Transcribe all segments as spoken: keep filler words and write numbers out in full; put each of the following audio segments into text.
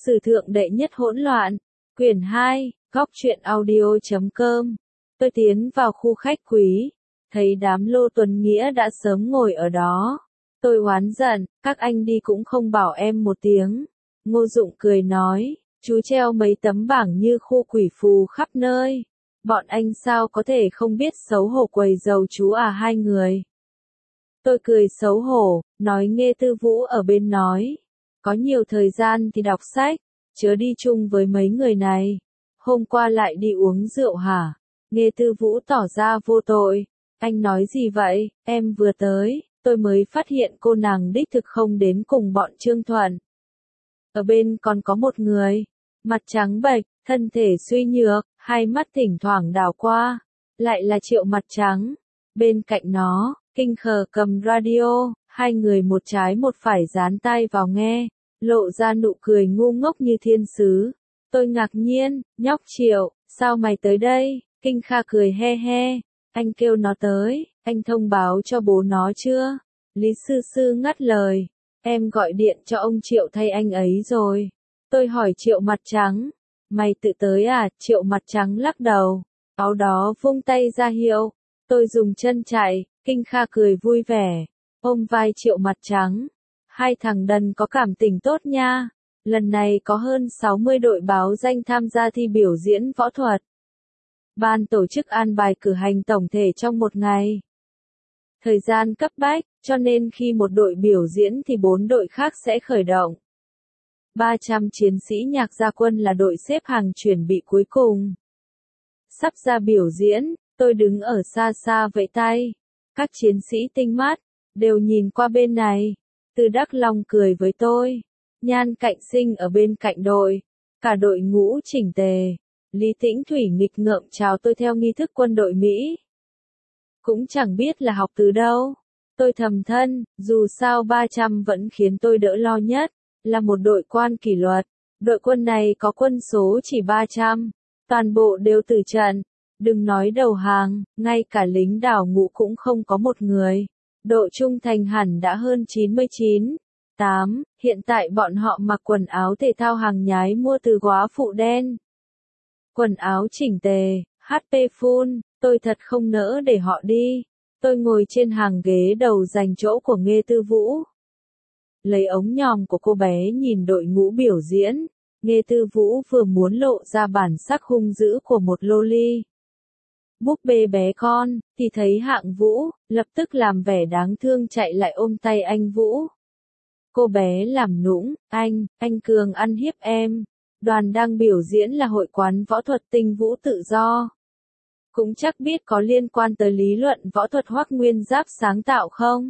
Sử thượng đệ nhất hỗn loạn, quyển hai, góc truyện audio chấm com. Tôi tiến vào khu khách quý, thấy đám Lô Tuấn Nghĩa đã sớm ngồi ở đó. Tôi oán giận, các anh đi cũng không bảo em một tiếng. Ngô Dụng cười nói, chú treo mấy tấm bảng như khu quỷ phù khắp nơi. Bọn anh sao có thể không biết xấu hổ quầy dầu chú à hai người. Tôi cười xấu hổ, nói nghe Tư Vũ ở bên nói. Có nhiều thời gian thì đọc sách, chớ đi chung với mấy người này. Hôm qua lại đi uống rượu hả? Nghe Tư Vũ tỏ ra vô tội. Anh nói gì vậy? Em vừa tới, tôi mới phát hiện cô nàng đích thực không đến cùng bọn Trương Thuận. Ở bên còn có một người, mặt trắng bệch, thân thể suy nhược, hai mắt thỉnh thoảng đảo qua, lại là Triệu Mặt Trắng. Bên cạnh nó, Kinh Khờ cầm radio, hai người một trái một phải dán tai vào nghe, lộ ra nụ cười ngu ngốc như thiên sứ. Tôi ngạc nhiên, nhóc Triệu, sao mày tới đây? Kinh Kha cười he he, anh kêu nó tới, anh thông báo cho bố nó chưa? Lý Sư Sư ngắt lời, em gọi điện cho ông Triệu thay anh ấy rồi. Tôi hỏi Triệu Mặt Trắng, mày tự tới à? Triệu Mặt Trắng lắc đầu, áo đó vung tay ra hiệu, tôi dùng chân chạy. Kinh Kha cười vui vẻ, ôm vai Triệu Mặt Trắng. Hai thằng đần có cảm tình tốt nha. Lần này có hơn sáu mươi đội báo danh tham gia thi biểu diễn võ thuật. Ban tổ chức an bài cử hành tổng thể trong một ngày. Thời gian cấp bách, cho nên khi một đội biểu diễn thì bốn đội khác sẽ khởi động. ba trăm chiến sĩ nhạc gia quân là đội xếp hàng chuẩn bị cuối cùng. Sắp ra biểu diễn, tôi đứng ở xa xa vẫy tay. Các chiến sĩ tinh mắt, đều nhìn qua bên này. Từ Đắc Long cười với tôi. Nhan Cạnh Sinh ở bên cạnh đội. Cả đội ngũ chỉnh tề. Lý Tĩnh Thủy nghịch ngợm chào tôi theo nghi thức quân đội Mỹ. Cũng chẳng biết là học từ đâu. Tôi thầm thân, dù sao ba trăm vẫn khiến tôi đỡ lo nhất. Là một đội quan kỷ luật. Đội quân này có quân số chỉ ba trăm. Toàn bộ đều tử trận. Đừng nói đầu hàng, ngay cả lính đảo ngũ cũng không có một người. Độ trung thành hẳn đã hơn chín mươi chín. tám, hiện tại bọn họ mặc quần áo thể thao hàng nhái mua từ góa phụ đen. Quần áo chỉnh tề, hát pê full, tôi thật không nỡ để họ đi. Tôi ngồi trên hàng ghế đầu dành chỗ của Nghe Tư Vũ. Lấy ống nhòm của cô bé nhìn đội ngũ biểu diễn, Nghe Tư Vũ vừa muốn lộ ra bản sắc hung dữ của một loli. Búp bê bé con, thì thấy Hạng Vũ, lập tức làm vẻ đáng thương chạy lại ôm tay anh Vũ. Cô bé làm nũng, anh, anh Cường ăn hiếp em. Đoàn đang biểu diễn là hội quán võ thuật Tinh Vũ Tự Do. Cũng chắc biết có liên quan tới lý luận võ thuật Hoắc Nguyên Giáp sáng tạo không?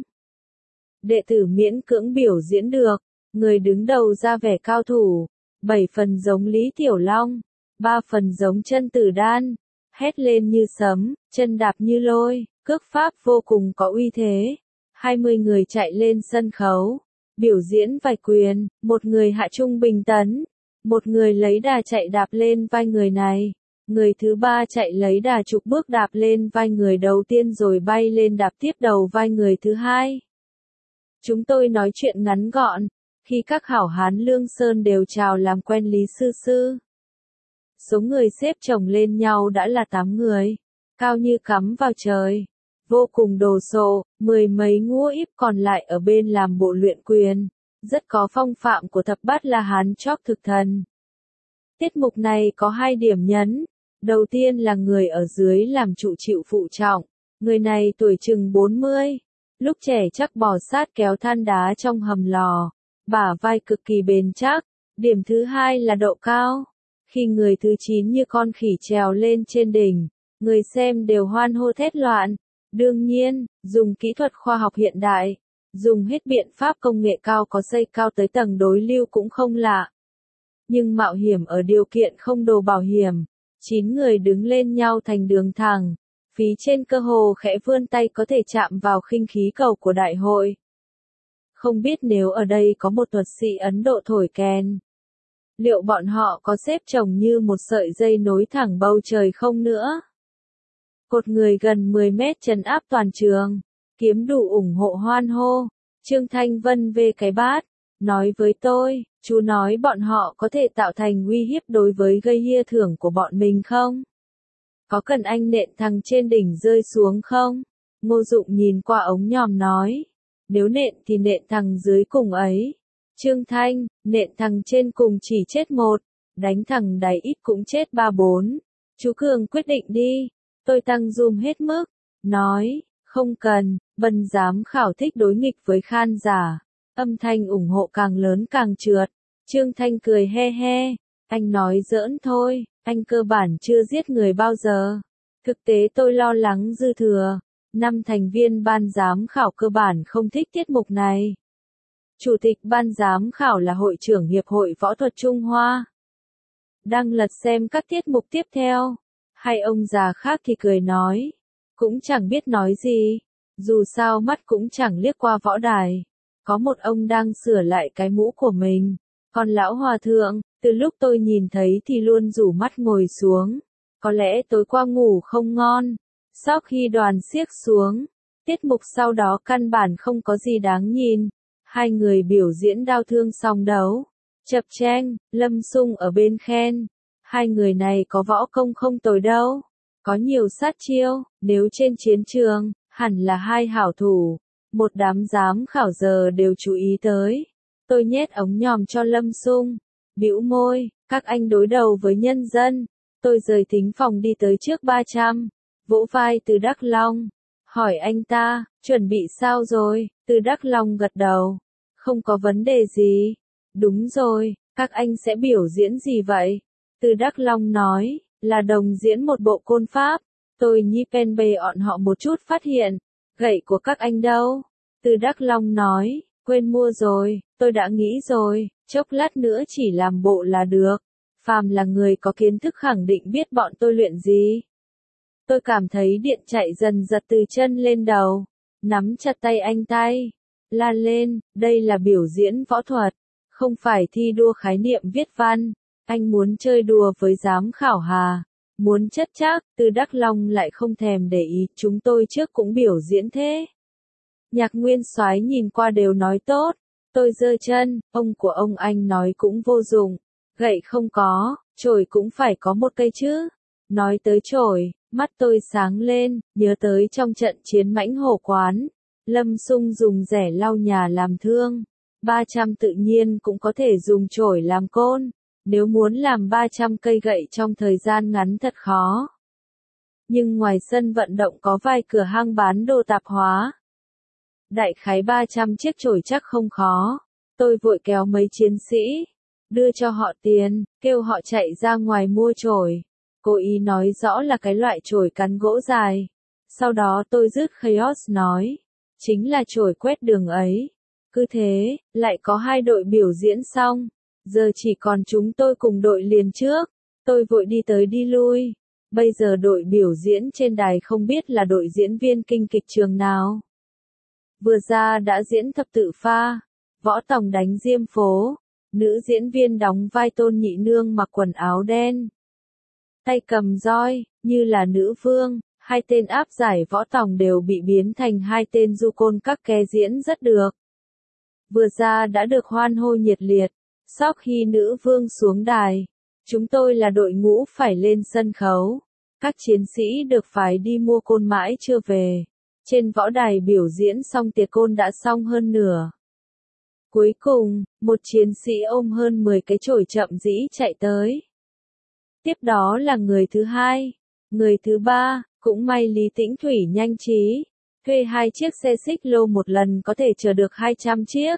Đệ tử miễn cưỡng biểu diễn được, người đứng đầu ra vẻ cao thủ, bảy phần giống Lý Tiểu Long, ba phần giống Chân Tử Đan. Hét lên như sấm, chân đạp như lôi, cước pháp vô cùng có uy thế. hai mươi người chạy lên sân khấu, biểu diễn vài quyền, một người hạ trung bình tấn, một người lấy đà chạy đạp lên vai người này, người thứ ba chạy lấy đà chục bước đạp lên vai người đầu tiên rồi bay lên đạp tiếp đầu vai người thứ hai. Chúng tôi nói chuyện ngắn gọn, khi các hảo hán Lương Sơn đều chào làm quen Lý Sư Sư. Số người xếp chồng lên nhau đã là tám người, cao như cắm vào trời, vô cùng đồ sộ, mười mấy ngũ íp còn lại ở bên làm bộ luyện quyền, rất có phong phạm của thập bát La Hán chóp thực thần. Tiết mục này có hai điểm nhấn, đầu tiên là người ở dưới làm trụ chịu phụ trọng, người này tuổi chừng bốn mươi, lúc trẻ chắc bò sát kéo than đá trong hầm lò, bả vai cực kỳ bền chắc. Điểm thứ hai là độ cao. Khi người thứ chín như con khỉ trèo lên trên đỉnh, người xem đều hoan hô thét loạn. Đương nhiên, dùng kỹ thuật khoa học hiện đại, dùng hết biện pháp công nghệ cao có xây cao tới tầng đối lưu cũng không lạ. Nhưng mạo hiểm ở điều kiện không đồ bảo hiểm, chín người đứng lên nhau thành đường thẳng, phí trên cơ hồ khẽ vươn tay có thể chạm vào khinh khí cầu của đại hội. Không biết nếu ở đây có một thuật sĩ Ấn Độ thổi kèn, liệu bọn họ có xếp chồng như một sợi dây nối thẳng bầu trời không nữa? Cột người gần mười mét trấn áp toàn trường, kiếm đủ ủng hộ hoan hô. Trương Thanh Vân về cái bát, nói với tôi, Chú nói bọn họ có thể tạo thành uy hiếp đối với gây hia thưởng của bọn mình không? Có cần anh nện thằng trên đỉnh rơi xuống không? Ngô Dụng nhìn qua ống nhòm nói. Nếu nện thì nện thằng dưới cùng ấy. Trương Thanh, nện thằng trên cùng chỉ chết một, đánh thằng đáy ít cũng chết ba bốn. Chú Cường quyết định đi. Tôi tăng zoom hết mức. Nói, không cần, Bân giám khảo thích đối nghịch với khan giả. Âm thanh ủng hộ càng lớn càng trượt. Trương Thanh cười he he. Anh nói giỡn thôi, anh cơ bản chưa giết người bao giờ. Thực tế tôi lo lắng dư thừa. Năm thành viên ban giám khảo cơ bản không thích tiết mục này. Chủ tịch ban giám khảo là hội trưởng Hiệp hội Võ thuật Trung Hoa. Đang lật xem các tiết mục tiếp theo. Hai ông già khác thì cười nói. Cũng chẳng biết nói gì. Dù sao mắt cũng chẳng liếc qua võ đài. Có một ông đang sửa lại cái mũ của mình. Còn lão hòa thượng, từ lúc tôi nhìn thấy thì luôn rủ mắt ngồi xuống. Có lẽ tối qua ngủ không ngon. Sau khi đoàn xiếc xuống, tiết mục sau đó căn bản không có gì đáng nhìn. Hai người biểu diễn đao thương song đấu. Chập chênh, Lâm Sung ở bên khen. Hai người này có võ công không tồi đâu. Có nhiều sát chiêu, nếu trên chiến trường, hẳn là hai hảo thủ. Một đám giám khảo giờ đều chú ý tới. Tôi nhét ống nhòm cho Lâm Sung. Bĩu môi, các anh đối đầu với nhân dân. Tôi rời thính phòng đi tới trước ba trăm. Vỗ vai Từ Đắc Long. Hỏi anh ta, chuẩn bị sao rồi? Từ Đắc Long gật đầu. Không có vấn đề gì. Đúng rồi, các anh sẽ biểu diễn gì vậy? Từ Đắc Long nói, là đồng diễn một bộ côn pháp. Tôi nhi pen bề ọn họ một chút phát hiện. Gậy của các anh đâu? Từ Đắc Long nói, quên mua rồi, tôi đã nghĩ rồi, chốc lát nữa chỉ làm bộ là được. Phàm là người có kiến thức khẳng định biết bọn tôi luyện gì. Tôi cảm thấy điện chạy dần giật từ chân lên đầu. Nắm chặt tay anh tay. La lên, đây là biểu diễn võ thuật. Không phải thi đua khái niệm viết văn. Anh muốn chơi đùa với giám khảo hà. Muốn chất chác, Từ Đắc Long lại không thèm để ý. Chúng tôi trước cũng biểu diễn thế. Nhạc Nguyên Soái nhìn qua đều nói tốt. Tôi giơ chân, ông của ông anh nói cũng vô dụng. Gậy không có, chổi cũng phải có một cây chứ. Nói tới chổi, mắt tôi sáng lên, nhớ tới trong trận chiến Mãnh Hổ Quán. Lâm Sung dùng rẻ lau nhà làm thương. ba trăm tự nhiên cũng có thể dùng chổi làm côn. Nếu muốn làm ba trăm cây gậy trong thời gian ngắn thật khó. Nhưng ngoài sân vận động có vài cửa hàng bán đồ tạp hóa. Đại khái ba trăm chiếc chổi chắc không khó. Tôi vội kéo mấy chiến sĩ. Đưa cho họ tiền, kêu họ chạy ra ngoài mua chổi. Cố ý nói rõ là cái loại chổi cắn gỗ dài. Sau đó tôi dứt Chaos nói. Chính là chổi quét đường ấy. Cứ thế, lại có hai đội biểu diễn xong. Giờ chỉ còn chúng tôi cùng đội liền trước. Tôi vội đi tới đi lui. Bây giờ đội biểu diễn trên đài không biết là đội diễn viên kinh kịch trường nào. Vừa ra đã diễn thập tự pha. Võ Tòng đánh diêm phố. Nữ diễn viên đóng vai Tôn Nhị Nương mặc quần áo đen. Tay cầm roi, như là nữ vương. Hai tên áp giải Võ Tòng đều bị biến thành hai tên du côn các ké diễn rất được. Vừa ra đã được hoan hô nhiệt liệt. Sau khi nữ vương xuống đài, chúng tôi là đội ngũ phải lên sân khấu. Các chiến sĩ được phái đi mua côn mãi chưa về. Trên võ đài biểu diễn xong tiệc côn đã xong hơn nửa. Cuối cùng, một chiến sĩ ôm hơn mười cái chổi chậm rãi chạy tới. Tiếp đó là người thứ hai, người thứ ba, cũng may Lý Tĩnh Thủy nhanh trí. Thuê hai chiếc xe xích lô một lần có thể chở được hai trăm chiếc.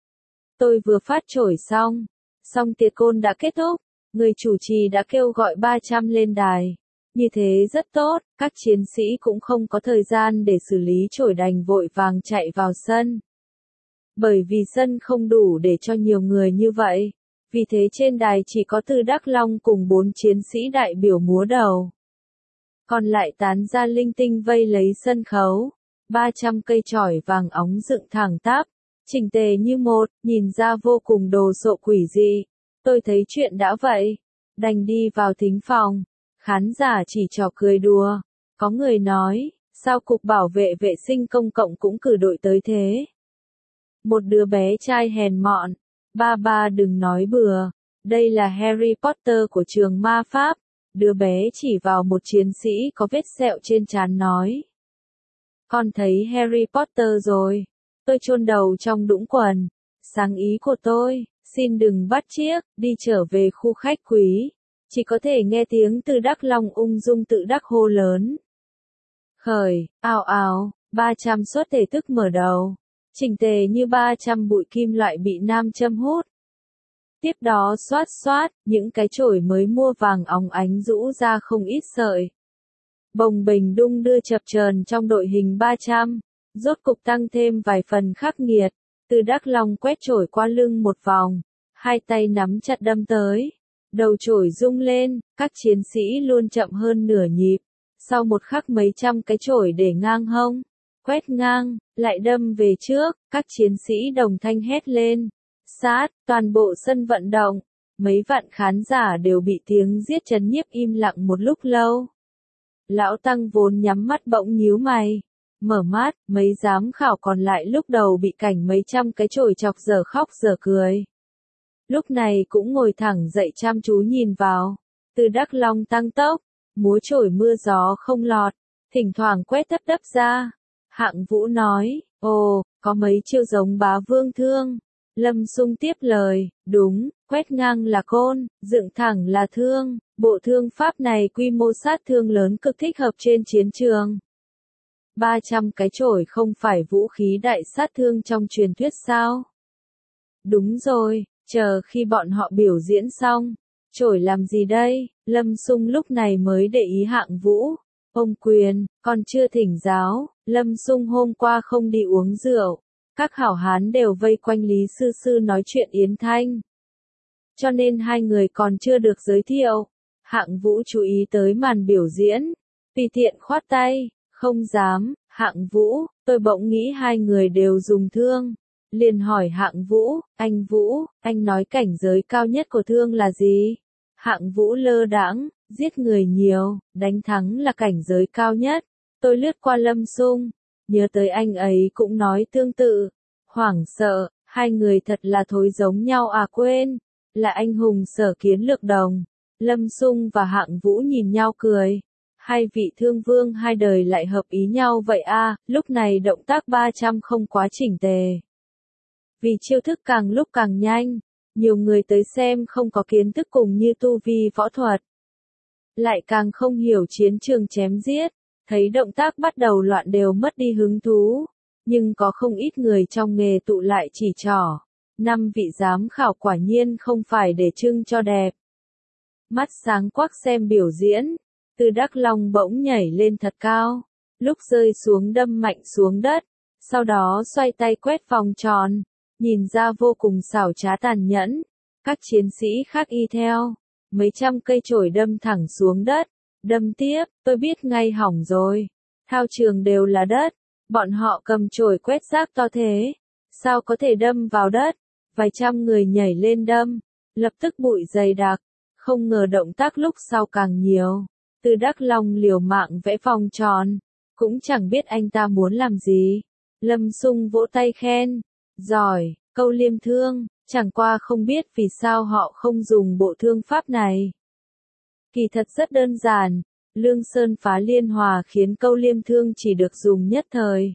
Tôi vừa phát chổi xong, xong tiệc côn đã kết thúc, người chủ trì đã kêu gọi ba trăm lên đài. Như thế rất tốt, các chiến sĩ cũng không có thời gian để xử lý chổi đành vội vàng chạy vào sân. Bởi vì sân không đủ để cho nhiều người như vậy, vì thế trên đài chỉ có Từ Đắc Long cùng bốn chiến sĩ đại biểu múa đầu. Còn lại tán ra linh tinh vây lấy sân khấu, ba trăm cây chổi vàng óng dựng thẳng tắp, chỉnh tề như một, nhìn ra vô cùng đồ sộ quỷ dị. Tôi thấy chuyện đã vậy, đành đi vào thính phòng. Khán giả chỉ trò cười đùa. Có người nói, sao Cục Bảo vệ Vệ sinh Công cộng cũng cử đội tới thế? Một đứa bé trai hèn mọn, Ba ba đừng nói bừa, đây là Harry Potter của trường ma pháp. Đứa bé chỉ vào một chiến sĩ có vết sẹo trên trán nói. Con thấy Harry Potter rồi. Tôi chôn đầu trong đũng quần. Sáng ý của tôi, xin đừng bắt chiếc, đi trở về khu khách quý. Chỉ có thể nghe tiếng từ Đắc Long ung dung tự đắc hô lớn. Khởi, ào ào, ba trăm suất thể thức mở đầu. Chỉnh tề như ba trăm bụi kim loại bị nam châm hút. Tiếp đó xoát xoát, những cái chổi mới mua vàng óng ánh rũ ra không ít sợi. Bồng bềnh đung đưa chập chờn trong đội hình ba trăm, rốt cục tăng thêm vài phần khắc nghiệt. Từ Đắc Long quét chổi qua lưng một vòng, hai tay nắm chặt đâm tới. Đầu chổi rung lên, các chiến sĩ luôn chậm hơn nửa nhịp. Sau một khắc mấy trăm cái chổi để ngang hông, quét ngang, lại đâm về trước, các chiến sĩ đồng thanh hét lên. Sát, toàn bộ sân vận động, mấy vạn khán giả đều bị tiếng giết chấn nhiếp im lặng một lúc lâu. Lão Tăng vốn nhắm mắt bỗng nhíu mày, mở mắt, mấy giám khảo còn lại lúc đầu bị cảnh mấy trăm cái chổi chọc giờ khóc giờ cười. Lúc này cũng ngồi thẳng dậy chăm chú nhìn vào, Từ Đắc Long tăng tốc, múa chổi mưa gió không lọt, thỉnh thoảng quét thấp đấp ra. Hạng Vũ nói, ồ, có mấy chiêu giống bá vương thương. Lâm Sung tiếp lời, đúng, quét ngang là côn, dựng thẳng là thương, bộ thương pháp này quy mô sát thương lớn cực thích hợp trên chiến trường. ba trăm cái chổi không phải vũ khí đại sát thương trong truyền thuyết sao? Đúng rồi, chờ khi bọn họ biểu diễn xong, chổi làm gì đây? Lâm Sung lúc này mới để ý Hạng Vũ. Ông Quyền, còn chưa thỉnh giáo, Lâm Sung hôm qua không đi uống rượu. Các hảo hán đều vây quanh Lý Sư Sư nói chuyện Yến Thanh. Cho nên hai người còn chưa được giới thiệu. Hạng Vũ chú ý tới màn biểu diễn. Tùy tiện khoát tay, không dám, Hạng Vũ, tôi bỗng nghĩ hai người đều dùng thương. Liền hỏi Hạng Vũ, anh Vũ, anh nói cảnh giới cao nhất của thương là gì? Hạng Vũ lơ đãng, giết người nhiều, đánh thắng là cảnh giới cao nhất. Tôi lướt qua Lâm Sung, nhớ tới anh ấy cũng nói tương tự. Hoảng sợ, hai người thật là thối giống nhau à quên, là anh hùng Sở Kiến Lược đồng. Lâm Sung và Hạng Vũ nhìn nhau cười. Hai vị thương vương hai đời lại hợp ý nhau vậy à, lúc này động tác ba trăm không quá chỉnh tề. Vì chiêu thức càng lúc càng nhanh, nhiều người tới xem không có kiến thức cùng như tu vi võ thuật. Lại càng không hiểu chiến trường chém giết, thấy động tác bắt đầu loạn đều mất đi hứng thú. Nhưng có không ít người trong nghề tụ lại chỉ trỏ. Năm vị giám khảo quả nhiên không phải để trưng cho đẹp. Mắt sáng quắc xem biểu diễn, Từ Đắc Long bỗng nhảy lên thật cao. Lúc rơi xuống đâm mạnh xuống đất, sau đó xoay tay quét vòng tròn. Nhìn ra vô cùng xảo trá tàn nhẫn. Các chiến sĩ khác y theo. Mấy trăm cây chổi đâm thẳng xuống đất. Đâm tiếp, tôi biết ngay hỏng rồi. Thao trường đều là đất. Bọn họ cầm chổi quét rác to thế. Sao có thể đâm vào đất? Vài trăm người nhảy lên đâm. Lập tức bụi dày đặc. Không ngờ động tác lúc sau càng nhiều. Từ Đắc Long liều mạng vẽ vòng tròn. Cũng chẳng biết anh ta muốn làm gì. Lâm Sung vỗ tay khen. Giỏi, câu liêm thương. Chẳng qua không biết vì sao họ không dùng bộ thương pháp này. Kỳ thật rất đơn giản. Lương Sơn phá liên hòa khiến câu liêm thương chỉ được dùng nhất thời.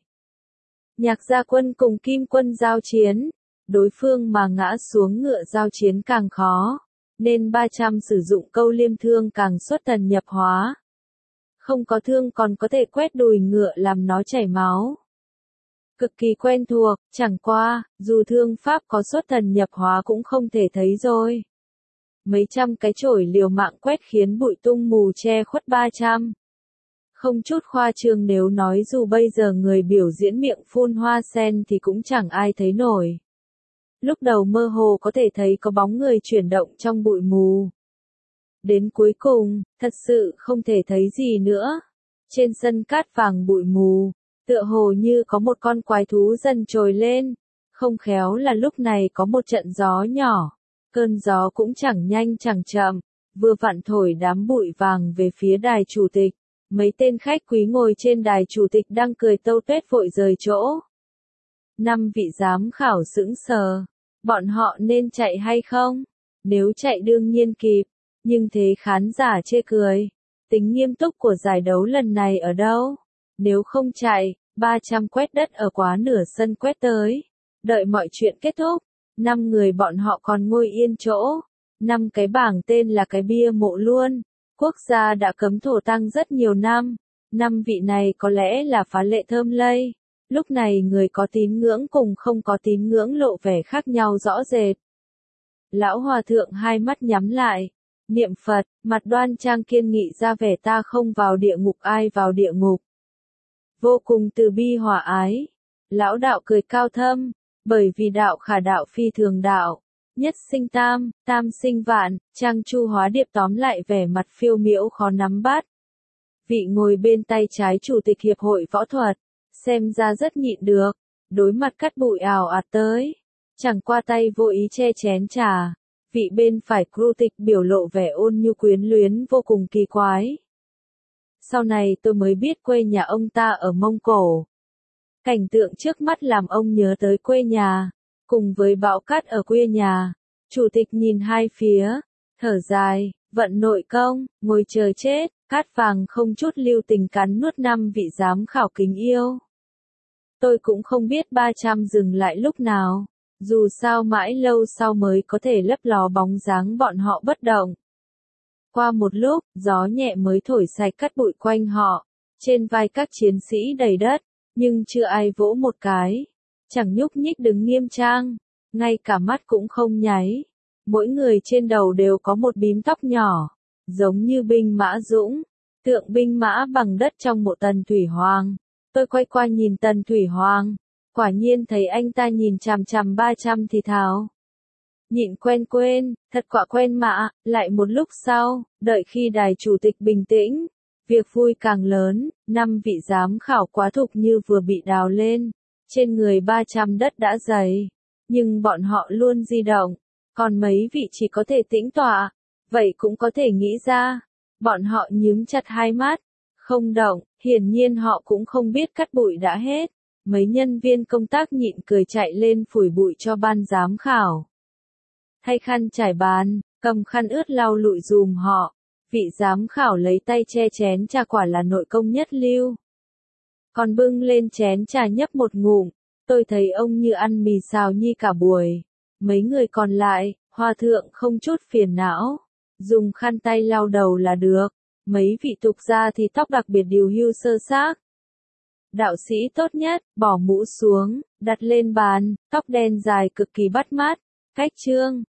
Nhạc Gia Quân cùng Kim Quân giao chiến. Đối phương mà ngã xuống ngựa giao chiến càng khó. Nên ba trăm sử dụng câu liêm thương càng xuất thần nhập hóa. Không có thương còn có thể quét đùi ngựa làm nó chảy máu. Cực kỳ quen thuộc, chẳng qua, dù thương pháp có xuất thần nhập hóa cũng không thể thấy rồi. Mấy trăm cái chổi liều mạng quét khiến bụi tung mù che khuất ba trăm. Không chút khoa trương nếu nói dù bây giờ người biểu diễn miệng phun hoa sen thì cũng chẳng ai thấy nổi. Lúc đầu mơ hồ có thể thấy có bóng người chuyển động trong bụi mù. Đến cuối cùng, thật sự không thể thấy gì nữa. Trên sân cát vàng bụi mù, tựa hồ như có một con quái thú dần trồi lên. Không khéo là lúc này có một trận gió nhỏ. Cơn gió cũng chẳng nhanh chẳng chậm, vừa vặn thổi đám bụi vàng về phía đài chủ tịch. Mấy tên khách quý ngồi trên đài chủ tịch đang cười tâu tuét vội rời chỗ. Năm vị giám khảo sững sờ. Bọn họ nên chạy hay không? Nếu chạy đương nhiên kịp, nhưng thế khán giả chê cười. Tính nghiêm túc của giải đấu lần này ở đâu? Nếu không chạy, ba trăm quét đất ở quá nửa sân quét tới. Đợi mọi chuyện kết thúc, năm người bọn họ còn ngồi yên chỗ. Năm cái bảng tên là cái bia mộ luôn. Quốc gia đã cấm thổ tang rất nhiều năm. Năm vị này có lẽ là phá lệ thơm lây. Lúc này người có tín ngưỡng cùng không có tín ngưỡng lộ vẻ khác nhau rõ rệt. Lão hòa thượng hai mắt nhắm lại, niệm Phật, mặt đoan trang kiên nghị ra vẻ ta không vào địa ngục ai vào địa ngục. Vô cùng từ bi hòa ái. Lão đạo cười cao thâm, bởi vì đạo khả đạo phi thường đạo. Nhất sinh tam, tam sinh vạn, trang chu hóa điệp tóm lại vẻ mặt phiêu miễu khó nắm bắt. Vị ngồi bên tay trái chủ tịch hiệp hội võ thuật, xem ra rất nhịn được, đối mặt cắt bụi ào ạt tới. Chẳng qua tay vô ý che chén trà, vị bên phải cru tịch biểu lộ vẻ ôn nhu quyến luyến vô cùng kỳ quái. Sau này tôi mới biết quê nhà ông ta ở Mông Cổ. Cảnh tượng trước mắt làm ông nhớ tới quê nhà, cùng với bão cát ở quê nhà. Chủ tịch nhìn hai phía, thở dài, vận nội công, ngồi chờ chết, cát vàng không chút lưu tình cắn nuốt năm vị giám khảo kính yêu. Tôi cũng không biết ba trăm dừng lại lúc nào, dù sao mãi lâu sau mới có thể lấp ló bóng dáng bọn họ bất động. Qua một lúc, gió nhẹ mới thổi sạch cát bụi quanh họ, trên vai các chiến sĩ đầy đất, nhưng chưa ai vỗ một cái, chẳng nhúc nhích đứng nghiêm trang, ngay cả mắt cũng không nháy. Mỗi người trên đầu đều có một bím tóc nhỏ, giống như binh mã Dũng, tượng binh mã bằng đất trong mộ Tần Thủy Hoàng. Tôi quay qua nhìn Tần Thủy Hoàng, quả nhiên thấy anh ta nhìn chằm chằm ba trăm thì thào. Nhịn quen quên, thật quả quen mà, lại một lúc sau, đợi khi đài chủ tịch bình tĩnh, việc vui càng lớn, năm vị giám khảo quá thục như vừa bị đào lên, trên người ba trăm đất đã dày, nhưng bọn họ luôn di động, còn mấy vị chỉ có thể tĩnh tọa, vậy cũng có thể nghĩ ra, bọn họ nhướng chặt hai mắt, không động, hiển nhiên họ cũng không biết cắt bụi đã hết, mấy nhân viên công tác nhịn cười chạy lên phủi bụi cho ban giám khảo. Thay khăn trải bàn, cầm khăn ướt lau lụi dùm họ, vị giám khảo lấy tay che chén trà quả là nội công nhất lưu. Còn bưng lên chén trà nhấp một ngụm, tôi thấy ông như ăn mì xào nhi cả buổi. Mấy người còn lại, hòa thượng không chút phiền não, dùng khăn tay lau đầu là được, mấy vị tục gia thì tóc đặc biệt điều hưu sơ xác. Đạo sĩ tốt nhất, bỏ mũ xuống, đặt lên bàn, tóc đen dài cực kỳ bắt mắt, cách trương,